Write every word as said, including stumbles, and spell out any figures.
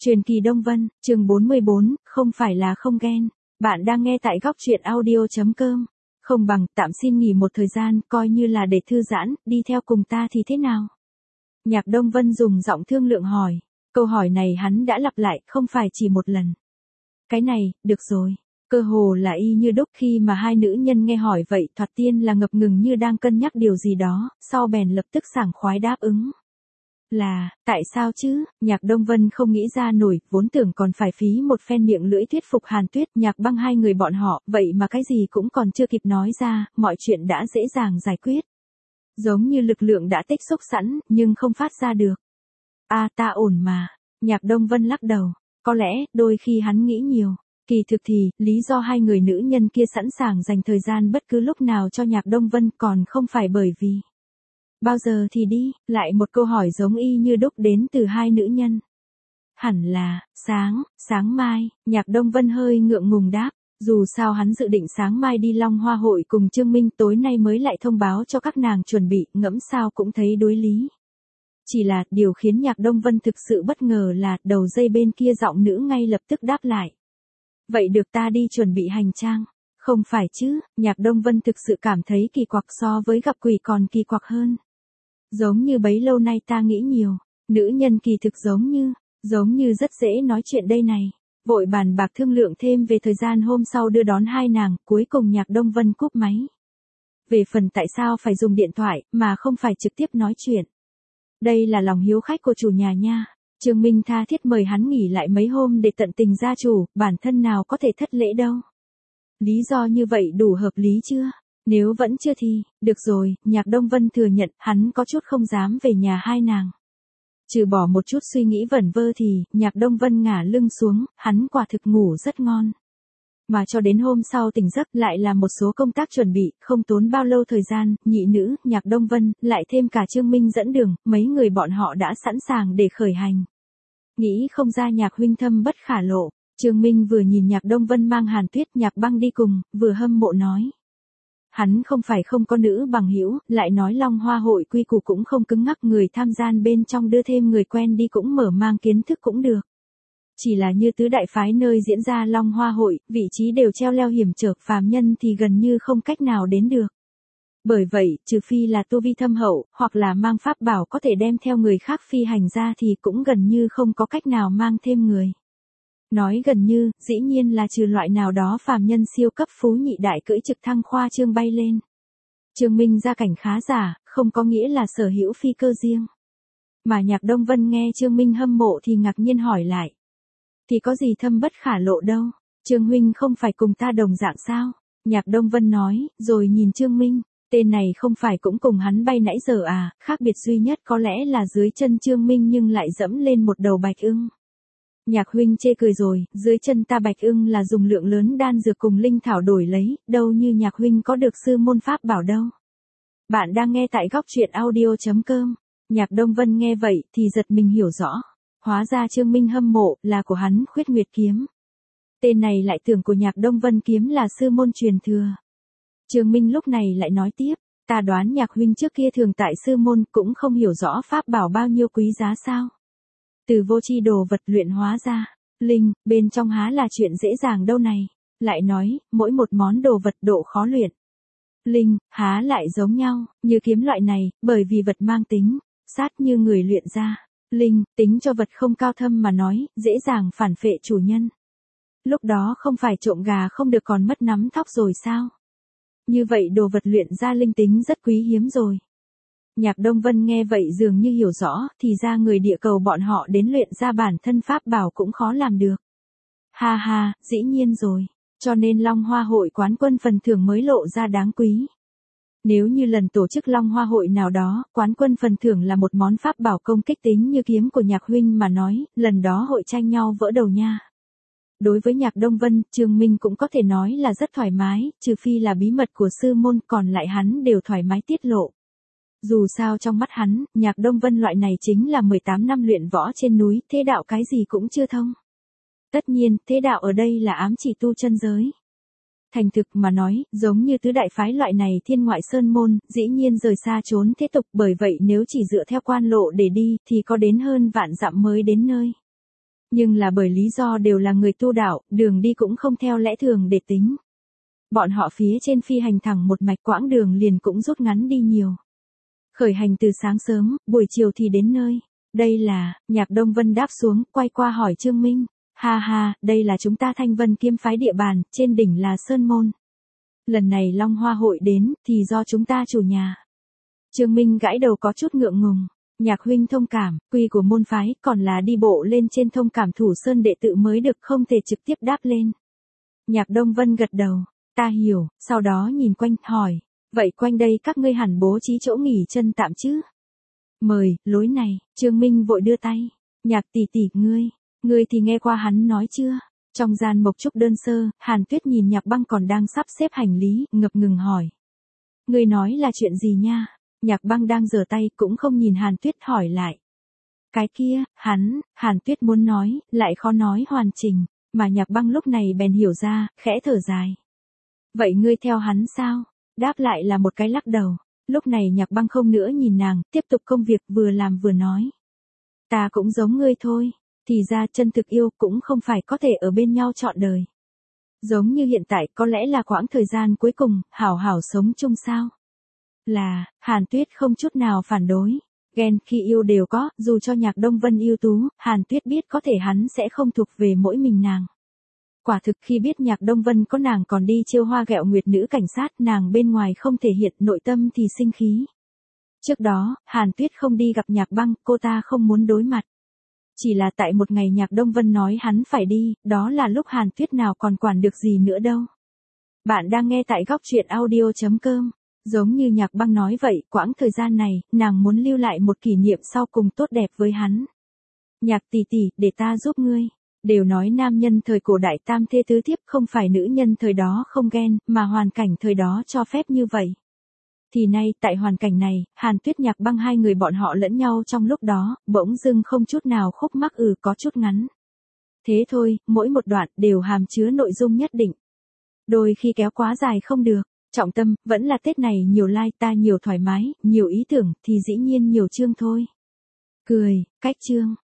Truyền kỳ Đông Vân, chương bốn mươi bốn, không phải là không ghen. Bạn đang nghe tại góc truyện audio.com. Không bằng, tạm xin nghỉ một thời gian, coi như là để thư giãn, đi theo cùng ta thì thế nào? Nhạc Đông Vân dùng giọng thương lượng hỏi. Câu hỏi này hắn đã lặp lại, không phải chỉ một lần. Cái này, được rồi. Cơ hồ là y như đúc khi mà hai nữ nhân nghe hỏi vậy, thoạt tiên là ngập ngừng như đang cân nhắc điều gì đó, sau bèn lập tức sảng khoái đáp ứng. Là, tại sao chứ, Nhạc Đông Vân không nghĩ ra nổi, vốn tưởng còn phải phí một phen miệng lưỡi thuyết phục Hàn Tuyết, Nhạc Băng hai người bọn họ, vậy mà cái gì cũng còn chưa kịp nói ra, mọi chuyện đã dễ dàng giải quyết. Giống như lực lượng đã tích xúc sẵn, nhưng không phát ra được. À ta ổn mà, Nhạc Đông Vân lắc đầu, có lẽ, đôi khi hắn nghĩ nhiều. Kỳ thực thì, lý do hai người nữ nhân kia sẵn sàng dành thời gian bất cứ lúc nào cho Nhạc Đông Vân còn không phải bởi vì bao giờ thì đi, lại một câu hỏi giống y như đúc đến từ hai nữ nhân. Hẳn là, sáng, sáng mai, Nhạc Đông Vân hơi ngượng ngùng đáp, dù sao hắn dự định sáng mai đi Long Hoa hội cùng Trương Minh, tối nay mới lại thông báo cho các nàng chuẩn bị, ngẫm sao cũng thấy đối lý. Chỉ là, điều khiến Nhạc Đông Vân thực sự bất ngờ là, đầu dây bên kia giọng nữ ngay lập tức đáp lại. Vậy được ta đi chuẩn bị hành trang. Không phải chứ, Nhạc Đông Vân thực sự cảm thấy kỳ quặc so với gặp quỷ còn kỳ quặc hơn. Giống như bấy lâu nay ta nghĩ nhiều, nữ nhân kỳ thực giống như, giống như rất dễ nói chuyện đây này. Vội bàn bạc thương lượng thêm về thời gian hôm sau đưa đón hai nàng, cuối cùng Nhạc Đông Vân cúp máy. Về phần tại sao phải dùng điện thoại, mà không phải trực tiếp nói chuyện. Đây là lòng hiếu khách của chủ nhà nha. Trương Minh tha thiết mời hắn nghỉ lại mấy hôm để tận tình gia chủ, bản thân nào có thể thất lễ đâu. Lý do như vậy đủ hợp lý chưa? Nếu vẫn chưa thì, được rồi, Nhạc Đông Vân thừa nhận hắn có chút không dám về nhà hai nàng. Trừ bỏ một chút suy nghĩ vẩn vơ thì, Nhạc Đông Vân ngả lưng xuống, hắn quả thực ngủ rất ngon. Mà cho đến hôm sau tỉnh giấc lại là một số công tác chuẩn bị, không tốn bao lâu thời gian, nhị nữ, Nhạc Đông Vân, lại thêm cả Trương Minh dẫn đường, mấy người bọn họ đã sẵn sàng để khởi hành. Nghĩ không ra Nhạc huynh thâm bất khả lộ, Trương Minh vừa nhìn Nhạc Đông Vân mang Hàn Tuyết, Nhạc Băng đi cùng, vừa hâm mộ nói. Hắn không phải không có nữ bằng hữu, lại nói Long Hoa hội quy củ cũng không cứng ngắc, người tham gia bên trong đưa thêm người quen đi cũng mở mang kiến thức cũng được. Chỉ là như tứ đại phái nơi diễn ra Long Hoa hội, vị trí đều treo leo hiểm trở, phàm nhân thì gần như không cách nào đến được. Bởi vậy, trừ phi là tu vi thâm hậu, hoặc là mang pháp bảo có thể đem theo người khác phi hành ra thì cũng gần như không có cách nào mang thêm người. Nói gần như, dĩ nhiên là trừ loại nào đó phàm nhân siêu cấp phú nhị đại cưỡi trực thăng khoa trương bay lên. Trương Minh gia cảnh khá giả, không có nghĩa là sở hữu phi cơ riêng. Mà Nhạc Đông Vân nghe Trương Minh hâm mộ thì ngạc nhiên hỏi lại. Thì có gì thâm bất khả lộ đâu, Trương huynh không phải cùng ta đồng dạng sao? Nhạc Đông Vân nói, rồi nhìn Trương Minh, tên này không phải cũng cùng hắn bay nãy giờ à, khác biệt duy nhất có lẽ là dưới chân Trương Minh nhưng lại dẫm lên một đầu bạch ưng. Nhạc huynh chê cười rồi, dưới chân ta bạch ưng là dùng lượng lớn đan dược cùng linh thảo đổi lấy, đâu như Nhạc huynh có được sư môn pháp bảo đâu. Bạn đang nghe tại góc truyện audio.com. Nhạc Đông Vân nghe vậy thì giật mình hiểu rõ. Hóa ra Trương Minh hâm mộ là của hắn Khuyết Nguyệt kiếm. Tên này lại tưởng của Nhạc Đông Vân kiếm là sư môn truyền thừa. Trương Minh lúc này lại nói tiếp, ta đoán Nhạc huynh trước kia thường tại sư môn cũng không hiểu rõ pháp bảo bao nhiêu quý giá sao. Từ vô tri đồ vật luyện hóa ra, linh, bên trong há là chuyện dễ dàng đâu này. Lại nói, mỗi một món đồ vật độ khó luyện. Linh, há lại giống nhau, như kiếm loại này, bởi vì vật mang tính, sát như người luyện ra. Linh, tính cho vật không cao thâm mà nói, dễ dàng phản phệ chủ nhân. Lúc đó không phải trộm gà không được còn mất nắm thóc rồi sao? Như vậy đồ vật luyện ra linh tính rất quý hiếm rồi. Nhạc Đông Vân nghe vậy dường như hiểu rõ, thì ra người địa cầu bọn họ đến luyện ra bản thân pháp bảo cũng khó làm được. Ha ha, dĩ nhiên rồi, cho nên Long Hoa hội quán quân phần thưởng mới lộ ra đáng quý. Nếu như lần tổ chức Long Hoa hội nào đó, quán quân phần thưởng là một món pháp bảo công kích tính như kiếm của Nhạc huynh mà nói, lần đó hội tranh nhau vỡ đầu nha. Đối với Nhạc Đông Vân, Trương Minh cũng có thể nói là rất thoải mái, trừ phi là bí mật của sư môn, còn lại hắn đều thoải mái tiết lộ. Dù sao trong mắt hắn, Nhạc Đông Vân loại này chính là mười tám năm luyện võ trên núi, thế đạo cái gì cũng chưa thông. Tất nhiên, thế đạo ở đây là ám chỉ tu chân giới. Thành thực mà nói, giống như tứ đại phái loại này thiên ngoại sơn môn, dĩ nhiên rời xa trốn thế tục, bởi vậy nếu chỉ dựa theo quan lộ để đi, thì có đến hơn vạn dặm mới đến nơi. Nhưng là bởi lý do đều là người tu đạo, đường đi cũng không theo lẽ thường để tính. Bọn họ phía trên phi hành thẳng một mạch, quãng đường liền cũng rút ngắn đi nhiều. Khởi hành từ sáng sớm, buổi chiều thì đến nơi. Đây là, Nhạc Đông Vân đáp xuống, quay qua hỏi Trương Minh. Ha ha, đây là chúng ta Thanh Vân kiếm phái địa bàn, trên đỉnh là Sơn Môn. Lần này Long Hoa hội đến, thì do chúng ta chủ nhà. Trương Minh gãi đầu có chút ngượng ngùng. Nhạc huynh thông cảm, quy của môn phái, còn là đi bộ lên trên thông cảm thủ sơn đệ tự mới được, không thể trực tiếp đáp lên. Nhạc Đông Vân gật đầu. Ta hiểu, sau đó nhìn quanh, hỏi. Vậy quanh đây các ngươi hẳn bố trí chỗ nghỉ chân tạm chứ? Mời, lối này, Trương Minh vội đưa tay. Nhạc tỷ tỷ, ngươi, ngươi thì nghe qua hắn nói chưa? Trong gian mộc trúc đơn sơ, Hàn Tuyết nhìn Nhạc Băng còn đang sắp xếp hành lý, ngập ngừng hỏi. Ngươi nói là chuyện gì nha? Nhạc Băng đang giở tay, cũng không nhìn Hàn Tuyết, hỏi lại. Cái kia, hắn, Hàn Tuyết muốn nói, lại khó nói hoàn chỉnh, mà Nhạc Băng lúc này bèn hiểu ra, khẽ thở dài. Vậy ngươi theo hắn sao? Đáp lại là một cái lắc đầu. Lúc này Nhạc Băng không nữa nhìn nàng, tiếp tục công việc, vừa làm vừa nói. Ta cũng giống ngươi thôi, thì ra chân thực yêu cũng không phải có thể ở bên nhau trọn đời. Giống như hiện tại có lẽ là quãng thời gian cuối cùng, hảo hảo sống chung sao. Là, Hàn Tuyết không chút nào phản đối. Ghen khi yêu đều có, dù cho Nhạc Đông Vân yêu tú, Hàn Tuyết biết có thể hắn sẽ không thuộc về mỗi mình nàng. Quả thực khi biết Nhạc Đông Vân có nàng còn đi chiêu hoa ghẹo nguyệt nữ cảnh sát, nàng bên ngoài không thể hiện, nội tâm thì sinh khí. Trước đó, Hàn Tuyết không đi gặp Nhạc Băng, cô ta không muốn đối mặt. Chỉ là tại một ngày Nhạc Đông Vân nói hắn phải đi, đó là lúc Hàn Tuyết nào còn quản được gì nữa đâu. Bạn đang nghe tại góc truyện audio chấm com. Giống như Nhạc Băng nói vậy, quãng thời gian này, nàng muốn lưu lại một kỷ niệm sau cùng tốt đẹp với hắn. Nhạc tỷ tỷ, để ta giúp ngươi. Đều nói nam nhân thời cổ đại tam thê tứ thiếp, không phải nữ nhân thời đó không ghen, mà hoàn cảnh thời đó cho phép như vậy. Thì nay, tại hoàn cảnh này, Hàn Tuyết Nhạc Băng hai người bọn họ lẫn nhau trong lúc đó, bỗng dưng không chút nào khúc mắc, ừ có chút ngắn. Thế thôi, mỗi một đoạn đều hàm chứa nội dung nhất định. Đôi khi kéo quá dài không được. Trọng tâm, vẫn là Tết này nhiều like ta nhiều thoải mái, nhiều ý tưởng, thì dĩ nhiên nhiều chương thôi. Cười, cách chương.